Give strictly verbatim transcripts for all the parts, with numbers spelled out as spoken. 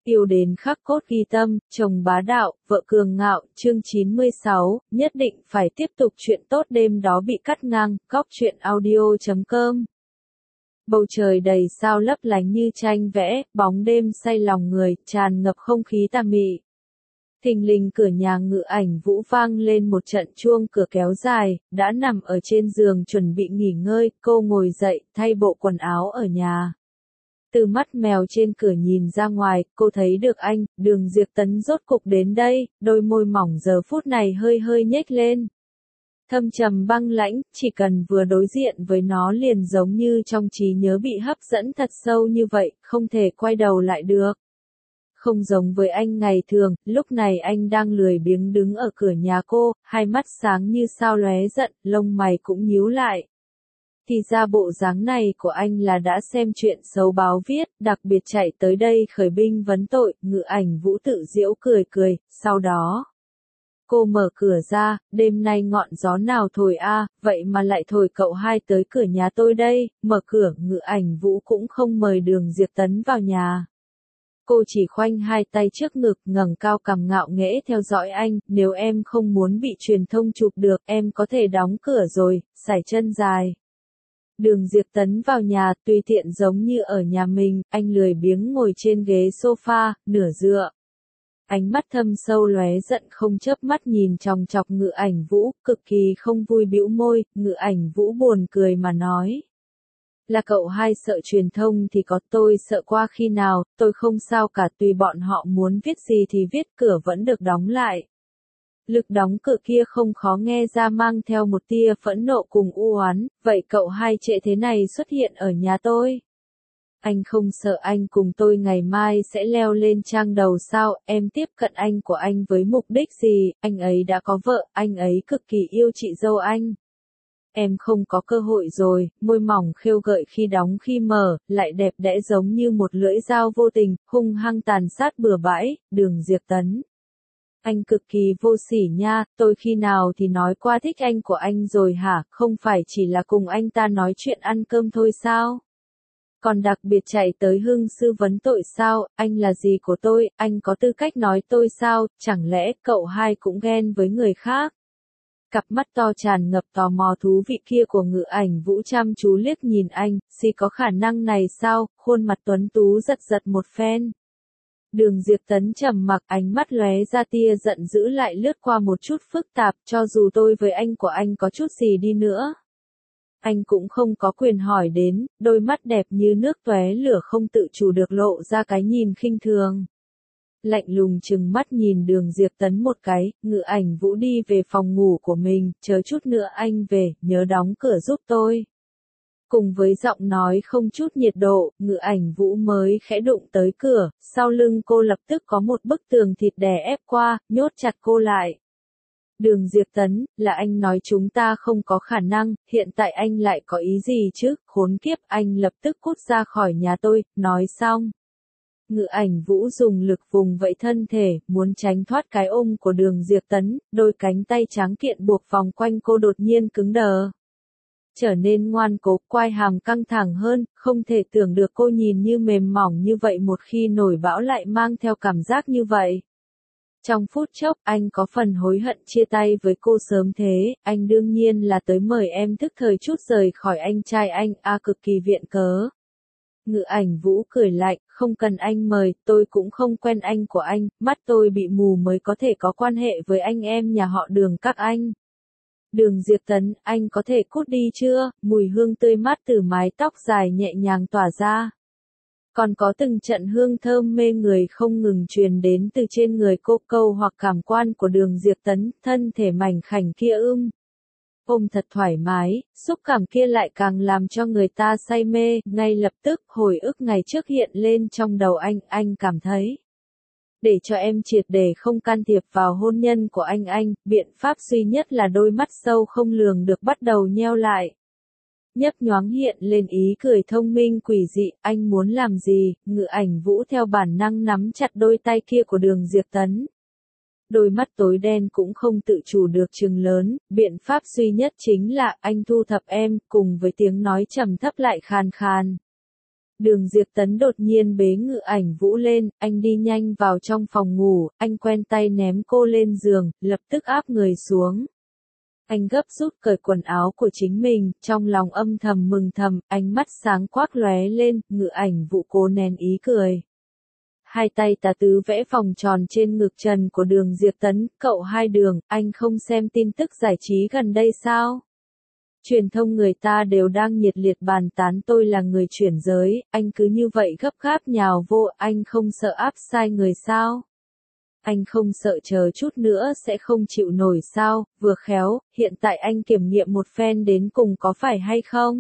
Yêu đến khắc cốt ghi tâm, chồng bá đạo, vợ cường ngạo, chương chín mươi sáu, nhất định phải tiếp tục chuyện tốt đêm đó bị cắt ngang, góc truyện audio chấm com. Bầu trời đầy sao lấp lánh như tranh vẽ, bóng đêm say lòng người, tràn ngập không khí tà mị. Thình lình cửa nhà Ngự Ảnh Vũ vang lên một trận chuông cửa kéo dài, đã nằm ở trên giường chuẩn bị nghỉ ngơi, cô ngồi dậy, thay bộ quần áo ở nhà. Từ mắt mèo trên cửa nhìn ra ngoài, cô thấy được anh, Đường Diệp Tấn rốt cục đến đây, đôi môi mỏng giờ phút này hơi hơi nhếch lên. Thâm trầm băng lãnh, chỉ cần vừa đối diện với nó liền giống như trong trí nhớ bị hấp dẫn thật sâu như vậy, không thể quay đầu lại được. Không giống với anh ngày thường, lúc này anh đang lười biếng đứng ở cửa nhà cô, hai mắt sáng như sao lóe giận, lông mày cũng nhíu lại. Thì ra bộ dáng này của anh là đã xem chuyện xấu báo viết, đặc biệt chạy tới đây khởi binh vấn tội, Ngự Ảnh Vũ tự giễu cười cười, sau đó. Cô mở cửa ra, đêm nay ngọn gió nào thổi a, vậy mà lại thổi cậu hai tới cửa nhà tôi đây, mở cửa, Ngự Ảnh Vũ cũng không mời Đường Diệp Tấn vào nhà. Cô chỉ khoanh hai tay trước ngực, ngẩng cao cằm ngạo nghễ theo dõi anh, nếu em không muốn bị truyền thông chụp được, em có thể đóng cửa rồi, sải chân dài. Đường Diệp Tấn vào nhà, tùy tiện giống như ở nhà mình, anh lười biếng ngồi trên ghế sofa, nửa dựa. Ánh mắt thâm sâu lóe giận không chớp mắt nhìn chòng chọc Ngự Ảnh Vũ, cực kỳ không vui bĩu môi, Ngự Ảnh Vũ buồn cười mà nói. Là cậu hai sợ truyền thông thì có, tôi sợ qua khi nào, tôi không sao cả, tùy bọn họ muốn viết gì thì viết, cửa vẫn được đóng lại. Lực đóng cửa kia không khó nghe ra mang theo một tia phẫn nộ cùng u oán, vậy cậu hai trễ thế này xuất hiện ở nhà tôi. Anh không sợ anh cùng tôi ngày mai sẽ leo lên trang đầu sao, em tiếp cận anh của anh với mục đích gì, anh ấy đã có vợ, anh ấy cực kỳ yêu chị dâu anh. Em không có cơ hội rồi, môi mỏng khêu gợi khi đóng khi mở, lại đẹp đẽ giống như một lưỡi dao vô tình, hung hăng tàn sát bừa bãi, Đường Diệp Tấn. Anh cực kỳ vô sỉ nha, tôi khi nào thì nói qua thích anh của anh rồi hả, không phải chỉ là cùng anh ta nói chuyện ăn cơm thôi sao? Còn đặc biệt chạy tới Hưng sư vấn tội sao, anh là gì của tôi, anh có tư cách nói tôi sao, chẳng lẽ cậu hai cũng ghen với người khác? Cặp mắt to tràn ngập tò mò thú vị kia của Ngự Ảnh Vũ chăm chú liếc nhìn anh, si có khả năng này sao, khuôn mặt tuấn tú giật giật một phen. Đường Diệp Tấn trầm mặc, ánh mắt lóe ra tia giận dữ lại lướt qua một chút phức tạp, cho dù tôi với anh của anh có chút gì đi nữa. Anh cũng không có quyền hỏi đến, đôi mắt đẹp như nước tóe lửa không tự chủ được lộ ra cái nhìn khinh thường. Lạnh lùng chừng mắt nhìn Đường Diệp Tấn một cái, Ngự Ảnh Vũ đi về phòng ngủ của mình, chờ chút nữa anh về, nhớ đóng cửa giúp tôi. Cùng với giọng nói không chút nhiệt độ, Ngự Ảnh Vũ mới khẽ đụng tới cửa, sau lưng cô lập tức có một bức tường thịt đè ép qua, nhốt chặt cô lại. Đường Diệp Tấn, là anh nói chúng ta không có khả năng, hiện tại anh lại có ý gì chứ, khốn kiếp, anh lập tức cút ra khỏi nhà tôi, nói xong. Ngự Ảnh Vũ dùng lực vùng vẫy thân thể, muốn tránh thoát cái ôm của Đường Diệp Tấn, đôi cánh tay trắng kiện buộc vòng quanh cô đột nhiên cứng đờ. Trở nên ngoan cố, quai hàm căng thẳng hơn, không thể tưởng được cô nhìn như mềm mỏng như vậy một khi nổi bão lại mang theo cảm giác như vậy. Trong phút chốc, anh có phần hối hận chia tay với cô sớm thế, anh đương nhiên là tới mời em thức thời chút rời khỏi anh trai anh, a cực kỳ viện cớ. Ngự Ảnh Vũ cười lạnh, không cần anh mời, tôi cũng không quen anh của anh, mắt tôi bị mù mới có thể có quan hệ với anh em nhà họ Đường các anh. Đường Diệp Tấn, anh có thể cút đi chưa, mùi hương tươi mát từ mái tóc dài nhẹ nhàng tỏa ra. Còn có từng trận hương thơm mê người không ngừng truyền đến từ trên người cô, câu hoặc cảm quan của Đường Diệp Tấn, thân thể mảnh khảnh kia ưm. Ôm thật thoải mái, xúc cảm kia lại càng làm cho người ta say mê, ngay lập tức hồi ức ngày trước hiện lên trong đầu anh, anh cảm thấy. Để cho em triệt để không can thiệp vào hôn nhân của anh anh, biện pháp duy nhất là đôi mắt sâu không lường được bắt đầu nheo lại. Nhấp nhoáng hiện lên ý cười thông minh quỷ dị, anh muốn làm gì, Ngự Ảnh Vũ theo bản năng nắm chặt đôi tay kia của Đường Diệp Tấn. Đôi mắt tối đen cũng không tự chủ được trừng lớn, biện pháp duy nhất chính là anh thu thập em, cùng với tiếng nói trầm thấp lại khàn khàn. Đường Diệp Tấn đột nhiên bế Ngự Ảnh Vũ lên, anh đi nhanh vào trong phòng ngủ, anh quen tay ném cô lên giường, lập tức áp người xuống. Anh gấp rút cởi quần áo của chính mình, trong lòng âm thầm mừng thầm, ánh mắt sáng quắc lóe lên, Ngự Ảnh Vũ cố nén ý cười. Hai tay tà tứ vẽ vòng tròn trên ngực trần của Đường Diệp Tấn, cậu hai Đường, anh không xem tin tức giải trí gần đây sao? Truyền thông người ta đều đang nhiệt liệt bàn tán tôi là người chuyển giới, anh cứ như vậy gấp gáp nhào vô, anh không sợ áp sai người sao? Anh không sợ chờ chút nữa sẽ không chịu nổi sao, vừa khéo, hiện tại anh kiểm nghiệm một phen đến cùng có phải hay không?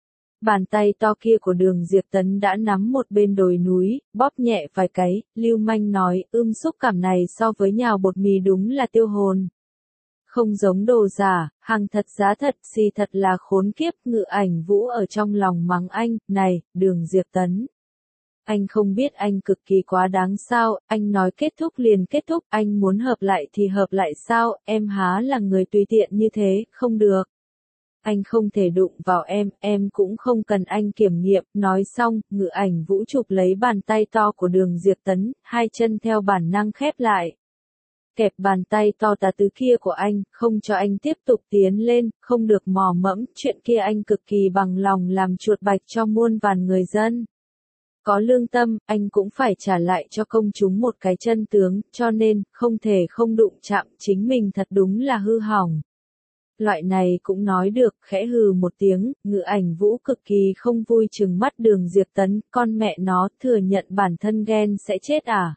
Bàn tay to kia của Đường Diệp Tấn đã nắm một bên đồi núi, bóp nhẹ vài cái, lưu manh nói, ưm xúc cảm này so với nhào bột mì đúng là tiêu hồn. Không giống đồ giả, hàng thật giá thật, xì thật là khốn kiếp, Ngự Ảnh Vũ ở trong lòng mắng anh, này, Đường Diệp Tấn. Anh không biết anh cực kỳ quá đáng sao, anh nói kết thúc liền kết thúc, anh muốn hợp lại thì hợp lại sao, em há là người tùy tiện như thế, không được. Anh không thể đụng vào em, em cũng không cần anh kiểm nghiệm, nói xong, Ngự Ảnh Vũ chụp lấy bàn tay to của Đường Diệp Tấn, hai chân theo bản năng khép lại. Kẹp bàn tay to tà tứ kia của anh, không cho anh tiếp tục tiến lên, không được mò mẫm, chuyện kia anh cực kỳ bằng lòng làm chuột bạch cho muôn vàn người dân. Có lương tâm, anh cũng phải trả lại cho công chúng một cái chân tướng, cho nên, không thể không đụng chạm, chính mình thật đúng là hư hỏng. Loại này cũng nói được, khẽ hừ một tiếng, Ngự Ảnh Vũ cực kỳ không vui trừng mắt Đường Diệp Tấn, con mẹ nó, thừa nhận bản thân ghen sẽ chết à?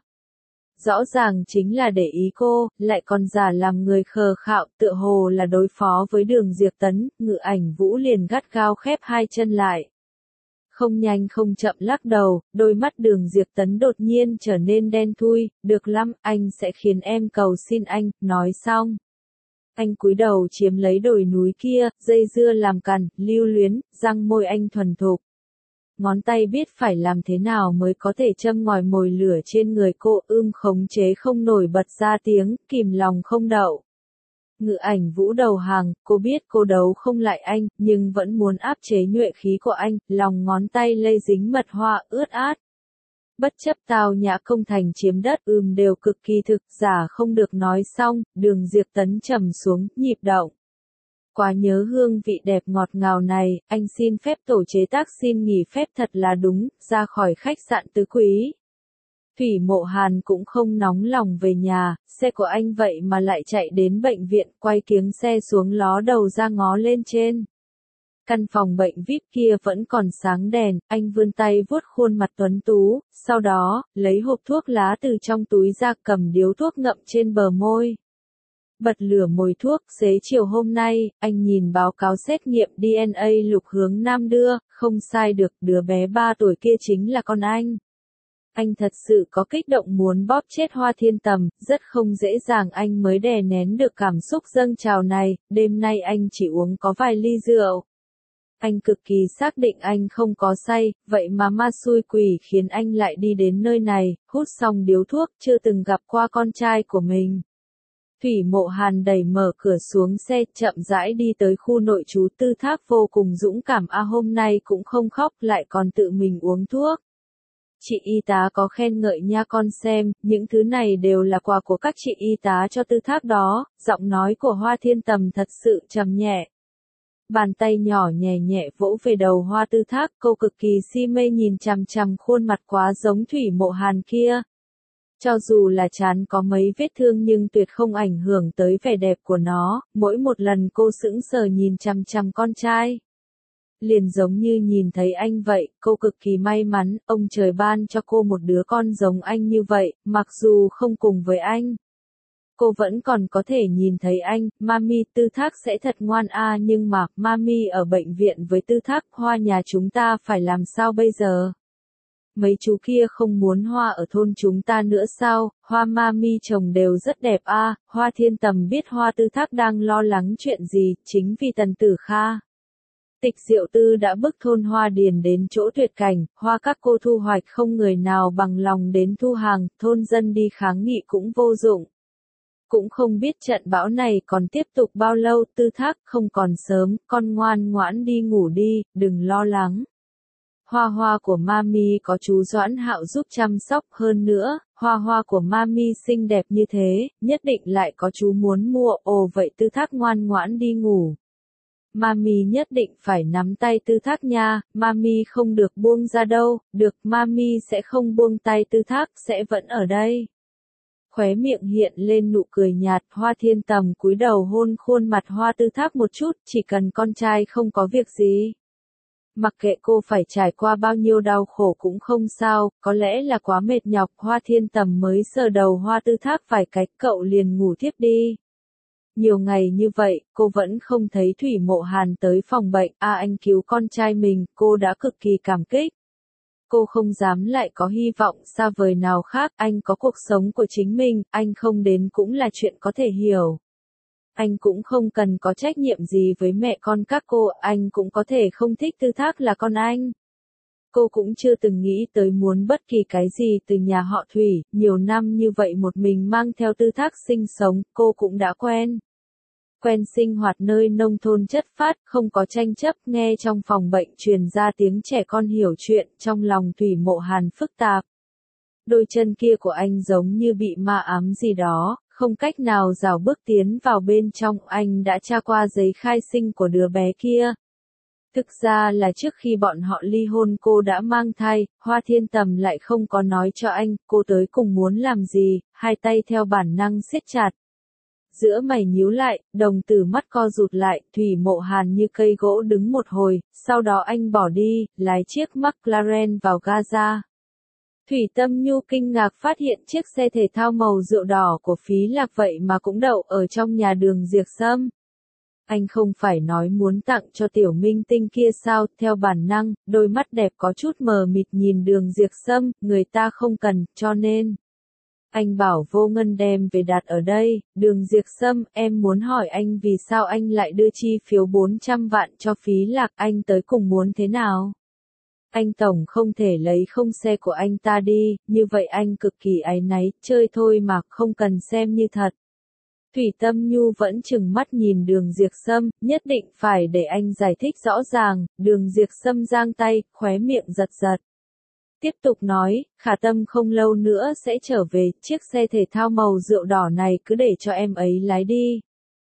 Rõ ràng chính là để ý cô, lại còn giả làm người khờ khạo, tựa hồ là đối phó với Đường Diệp Tấn, Ngự Ảnh Vũ liền gắt gao khép hai chân lại. Không nhanh không chậm lắc đầu, đôi mắt Đường Diệp Tấn đột nhiên trở nên đen thui, được lắm, anh sẽ khiến em cầu xin anh, nói xong. Anh cúi đầu chiếm lấy đồi núi kia, dây dưa làm cằn, lưu luyến, răng môi anh thuần thục. Ngón tay biết phải làm thế nào mới có thể châm ngòi mồi lửa trên người cô, ưm khống chế không nổi bật ra tiếng, kìm lòng không đậu. Ngự Ảnh Vũ đầu hàng, cô biết cô đấu không lại anh, nhưng vẫn muốn áp chế nhuệ khí của anh, lòng ngón tay lây dính mật hoa ướt át. Bất chấp tao nhã công thành chiếm đất ưm đều cực kỳ thực giả không được nói xong, Đường Diệp Tấn trầm xuống, nhịp động. Quá nhớ hương vị đẹp ngọt ngào này, anh xin phép tổ chế tác xin nghỉ phép thật là đúng, ra khỏi khách sạn Tứ Quý. Thủy Mộ Hàn cũng không nóng lòng về nhà, xe của anh vậy mà lại chạy đến bệnh viện, quay kiếng xe xuống ló đầu ra ngó lên trên. Căn phòng bệnh vi ai pi kia vẫn còn sáng đèn, anh vươn tay vuốt khuôn mặt tuấn tú, sau đó, lấy hộp thuốc lá từ trong túi ra cầm điếu thuốc ngậm trên bờ môi. Bật lửa mồi thuốc, xế chiều hôm nay, anh nhìn báo cáo xét nghiệm đê en a Lục Hướng Nam đưa, không sai được, đứa bé ba tuổi kia chính là con anh. Anh thật sự có kích động muốn bóp chết Hoa Thiên Tầm, rất không dễ dàng anh mới đè nén được cảm xúc dâng trào này, đêm nay anh chỉ uống có vài ly rượu. Anh cực kỳ xác định anh không có say, vậy mà ma xui quỷ khiến anh lại đi đến nơi này, hút xong điếu thuốc, chưa từng gặp qua con trai của mình. Thủy Mộ Hàn đẩy mở cửa xuống xe, chậm rãi đi tới khu nội trú Tư Thác vô cùng dũng cảm a hôm nay cũng không khóc lại còn tự mình uống thuốc. Chị y tá có khen ngợi nha con xem, những thứ này đều là quà của các chị y tá cho Tư Thác đó, giọng nói của Hoa Thiên Tầm thật sự trầm nhẹ. Bàn tay nhỏ nhẹ nhẹ vỗ về đầu Hoa Tư Thác, cô cực kỳ si mê nhìn chằm chằm khuôn mặt quá giống Thủy Mộ Hàn kia. Cho dù là trán có mấy vết thương nhưng tuyệt không ảnh hưởng tới vẻ đẹp của nó, mỗi một lần cô sững sờ nhìn chằm chằm con trai. Liền giống như nhìn thấy anh vậy, cô cực kỳ may mắn, ông trời ban cho cô một đứa con giống anh như vậy, mặc dù không cùng với anh. Cô vẫn còn có thể nhìn thấy anh, Mami, Tư Thác sẽ thật ngoan a nhưng mà, Mami ở bệnh viện với Tư Thác, Hoa nhà chúng ta phải làm sao bây giờ? Mấy chú kia không muốn Hoa ở thôn chúng ta nữa sao, Hoa Mami chồng đều rất đẹp a Hoa Thiên Tầm biết Hoa Tư Thác đang lo lắng chuyện gì, chính vì Tần Tử Kha. Tịch Diệu Tư đã bức thôn Hoa Điền đến chỗ tuyệt cảnh, Hoa các cô thu hoạch không người nào bằng lòng đến thu hàng, thôn dân đi kháng nghị cũng vô dụng. Cũng không biết trận bão này còn tiếp tục bao lâu, Tư Thác không còn sớm, con ngoan ngoãn đi ngủ đi, đừng lo lắng. hoa hoa của Mami có chú Doãn Hạo giúp chăm sóc, hơn nữa, hoa hoa của Mami xinh đẹp như thế, nhất định lại có chú muốn mua, ồ vậy Tư Thác ngoan ngoãn đi ngủ. Mami nhất định phải nắm tay Tư Thác nha, Mami không được buông ra đâu, được, Mami sẽ không buông tay Tư Thác, sẽ vẫn ở đây. Khóe miệng hiện lên nụ cười nhạt, Hoa Thiên Tầm cúi đầu hôn khuôn mặt Hoa Tư Thác một chút, chỉ cần con trai không có việc gì. Mặc kệ cô phải trải qua bao nhiêu đau khổ cũng không sao, có lẽ là quá mệt nhọc, Hoa Thiên Tầm mới sờ đầu Hoa Tư Thác vài cái, cậu liền ngủ tiếp đi. Nhiều ngày như vậy, cô vẫn không thấy Thủy Mộ Hàn tới phòng bệnh, à anh cứu con trai mình, cô đã cực kỳ cảm kích. Cô không dám lại có hy vọng xa vời nào khác, anh có cuộc sống của chính mình, anh không đến cũng là chuyện có thể hiểu. Anh cũng không cần có trách nhiệm gì với mẹ con các cô, anh cũng có thể không thích Tư Thác là con anh. Cô cũng chưa từng nghĩ tới muốn bất kỳ cái gì từ nhà họ Thủy, nhiều năm như vậy một mình mang theo Tư Thác sinh sống, cô cũng đã quen. Quen sinh hoạt nơi nông thôn chất phác, không có tranh chấp, nghe trong phòng bệnh truyền ra tiếng trẻ con hiểu chuyện, trong lòng Thủy Mộ Hàn phức tạp. Đôi chân kia của anh giống như bị ma ám gì đó, không cách nào rảo bước tiến vào bên trong, anh đã tra qua giấy khai sinh của đứa bé kia. Thực ra là trước khi bọn họ ly hôn cô đã mang thai, Hoa Thiên Tầm lại không có nói cho anh, cô tới cùng muốn làm gì, hai tay theo bản năng siết chặt. Giữa mày nhíu lại, đồng tử mắt co rụt lại, Thủy Mộ Hàn như cây gỗ đứng một hồi, sau đó anh bỏ đi, lái chiếc McLaren vào Gaza. Thủy Tâm Nhu kinh ngạc phát hiện chiếc xe thể thao màu rượu đỏ của Phí Lạc vậy mà cũng đậu ở trong nhà Đường Diệp Sâm. Anh không phải nói muốn tặng cho tiểu minh tinh kia sao, theo bản năng, đôi mắt đẹp có chút mờ mịt nhìn Đường Diệp Sâm, người ta không cần, cho nên. Anh bảo Vô Ngân đem về đặt ở đây, Đường Diệp Sâm, em muốn hỏi anh vì sao anh lại đưa chi phiếu bốn trăm vạn cho Phí Lạc, anh tới cùng muốn thế nào? Anh tổng không thể lấy không xe của anh ta đi, như vậy anh cực kỳ áy náy, chơi thôi mà, không cần xem như thật. Thủy Tâm Nhu vẫn chừng mắt nhìn Đường Diệp Sâm, nhất định phải để anh giải thích rõ ràng, Đường Diệp Sâm giang tay, khóe miệng giật giật. Tiếp tục nói, Khả Tâm không lâu nữa sẽ trở về, chiếc xe thể thao màu rượu đỏ này cứ để cho em ấy lái đi.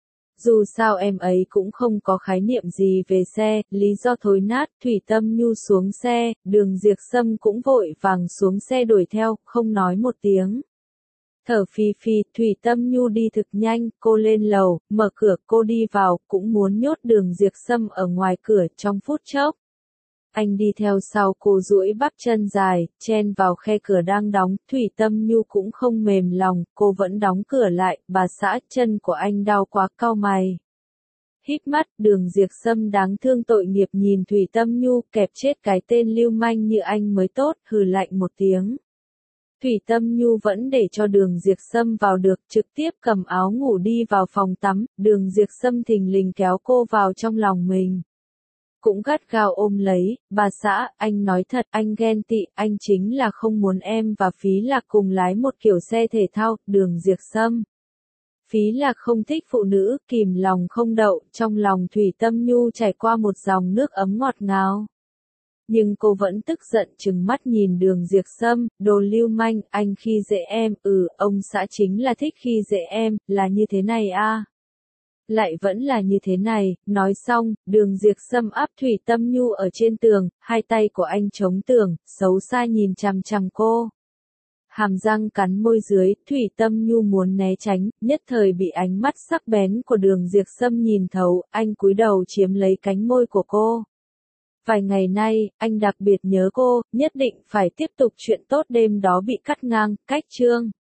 Dù sao em ấy cũng không có khái niệm gì về xe, lý do thối nát, Thủy Tâm Nhu xuống xe, Đường Diệp Sâm cũng vội vàng xuống xe đuổi theo, không nói một tiếng. Thở phì phì, Thủy Tâm Nhu đi thực nhanh, cô lên lầu, mở cửa, cô đi vào, cũng muốn nhốt Đường Diệp Sâm ở ngoài cửa trong phút chốc. Anh đi theo sau cô duỗi bắp chân dài, chen vào khe cửa đang đóng, Thủy Tâm Nhu cũng không mềm lòng, cô vẫn đóng cửa lại, bà xã, chân của anh đau quá, cau mày. Híp mắt, Đường Diệp Sâm đáng thương tội nghiệp nhìn Thủy Tâm Nhu, kẹp chết cái tên lưu manh như anh mới tốt, hừ lạnh một tiếng. Thủy Tâm Nhu vẫn để cho Đường Diệp Sâm vào được, trực tiếp cầm áo ngủ đi vào phòng tắm, Đường Diệp Sâm thình lình kéo cô vào trong lòng mình. Cũng gắt gao ôm lấy, bà xã, anh nói thật, anh ghen tị, anh chính là không muốn em và Phí Lạc cùng lái một kiểu xe thể thao, Đường Diệp Sâm. Phí Lạc không thích phụ nữ, kìm lòng không đậu, trong lòng Thủy Tâm Nhu chảy qua một dòng nước ấm ngọt ngào. Nhưng cô vẫn tức giận trừng mắt nhìn Đường Diệp Sâm, đồ lưu manh, anh khi dễ em, ừ, ông xã chính là thích khi dễ em, là như thế này à. Lại vẫn là như thế này, nói xong, Đường Diệp Sâm áp Thủy Tâm Nhu ở trên tường, hai tay của anh chống tường, xấu xa nhìn chằm chằm cô. Hàm răng cắn môi dưới, Thủy Tâm Nhu muốn né tránh, nhất thời bị ánh mắt sắc bén của Đường Diệp Sâm nhìn thấu, anh cúi đầu chiếm lấy cánh môi của cô. Vài ngày nay, anh đặc biệt nhớ cô, nhất định phải tiếp tục chuyện tốt đêm đó bị cắt ngang, cách chương.